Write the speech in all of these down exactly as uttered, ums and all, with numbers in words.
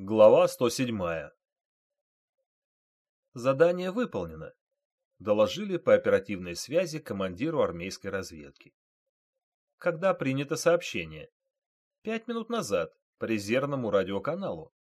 Глава сто седьмая. Задание выполнено. Доложили по оперативной связи командиру армейской разведки. Когда принято сообщение? Пять минут назад по резервному радиоканалу.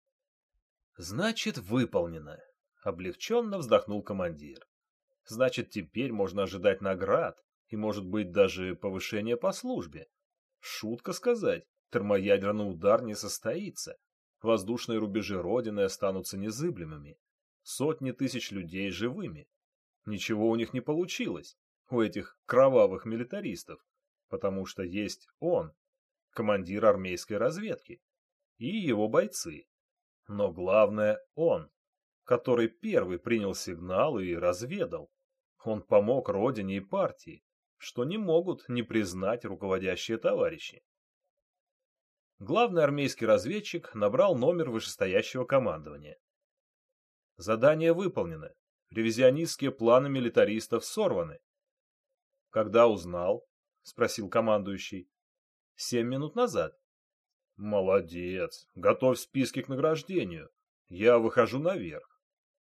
Значит, выполнено. Облегченно вздохнул командир. Значит, теперь можно ожидать наград и, может быть, даже повышение по службе. Шутка сказать, термоядерный удар не состоится. Воздушные рубежи Родины останутся незыблемыми. Сотни тысяч людей живыми. Ничего у них не получилось, у этих кровавых милитаристов, потому что есть он, командир армейской разведки, и его бойцы. Но главное он, который первый принял сигнал и разведал. Он помог Родине и партии, что не могут не признать руководящие товарищи. Главный армейский разведчик набрал номер вышестоящего командования. Задание выполнено. Ревизионистские планы милитаристов сорваны. Когда узнал? Спросил командующий. Семь минут назад. Молодец. Готовь списки к награждению. Я выхожу наверх.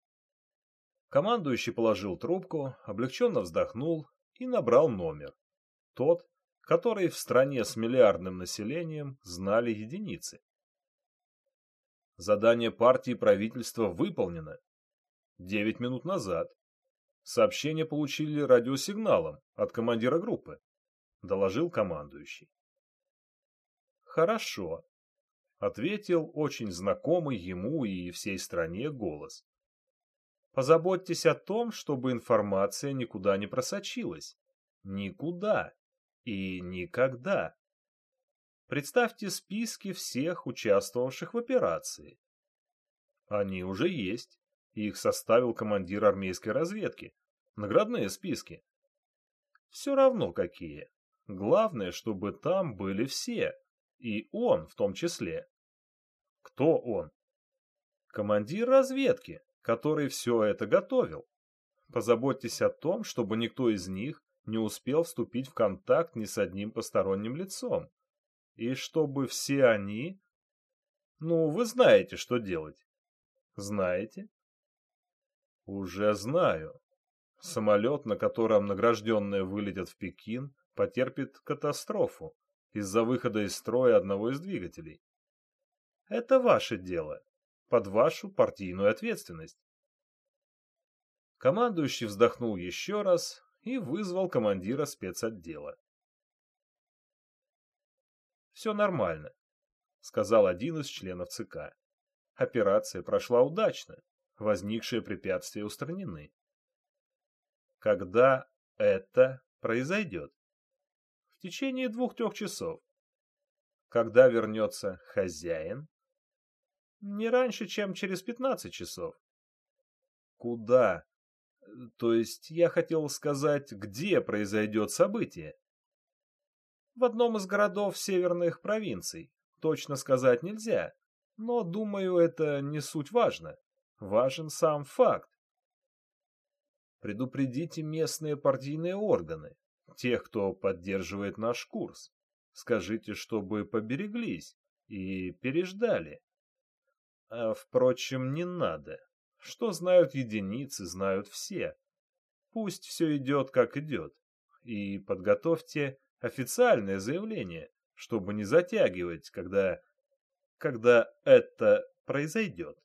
Командующий положил трубку, облегченно вздохнул и набрал номер. Тот, который в стране с миллиардным населением знали единицы. Задание партии и правительства выполнено. Девять минут назад. Сообщение получили радиосигналом от командира группы, доложил командующий. Хорошо, ответил очень знакомый ему и всей стране голос. Позаботьтесь о том, чтобы информация никуда не просочилась. Никуда. И никогда. Представьте списки всех участвовавших в операции. Они уже есть. Их составил командир армейской разведки. Наградные списки. Все равно какие. Главное, чтобы там были все. И он в том числе. Кто он? Командир разведки, который все это готовил. Позаботьтесь о том, чтобы никто из них не успел вступить в контакт ни с одним посторонним лицом. И чтобы все они... Ну, вы знаете, что делать. Знаете? Уже знаю. Самолет, на котором награжденные вылетят в Пекин, потерпит катастрофу из-за выхода из строя одного из двигателей. Это ваше дело, под вашу партийную ответственность. Командующий вздохнул еще раз и вызвал командира спецотдела. «Все нормально», — сказал один из членов ЦК. «Операция прошла удачно, возникшие препятствия устранены». «Когда это произойдет?» «В течение двух-трех часов». «Когда вернется хозяин?» «Не раньше, чем через пятнадцать часов». «Куда?» То есть я хотел сказать, где произойдет событие. В одном из городов северных провинций. Точно сказать нельзя. Но, думаю, это не суть важно. Важен сам факт. Предупредите местные партийные органы, тех, кто поддерживает наш курс. Скажите, чтобы побереглись и переждали. А, впрочем, не надо. Что знают единицы, знают все. Пусть все идет, как идет. И подготовьте официальное заявление, чтобы не затягивать, когда... когда это произойдет.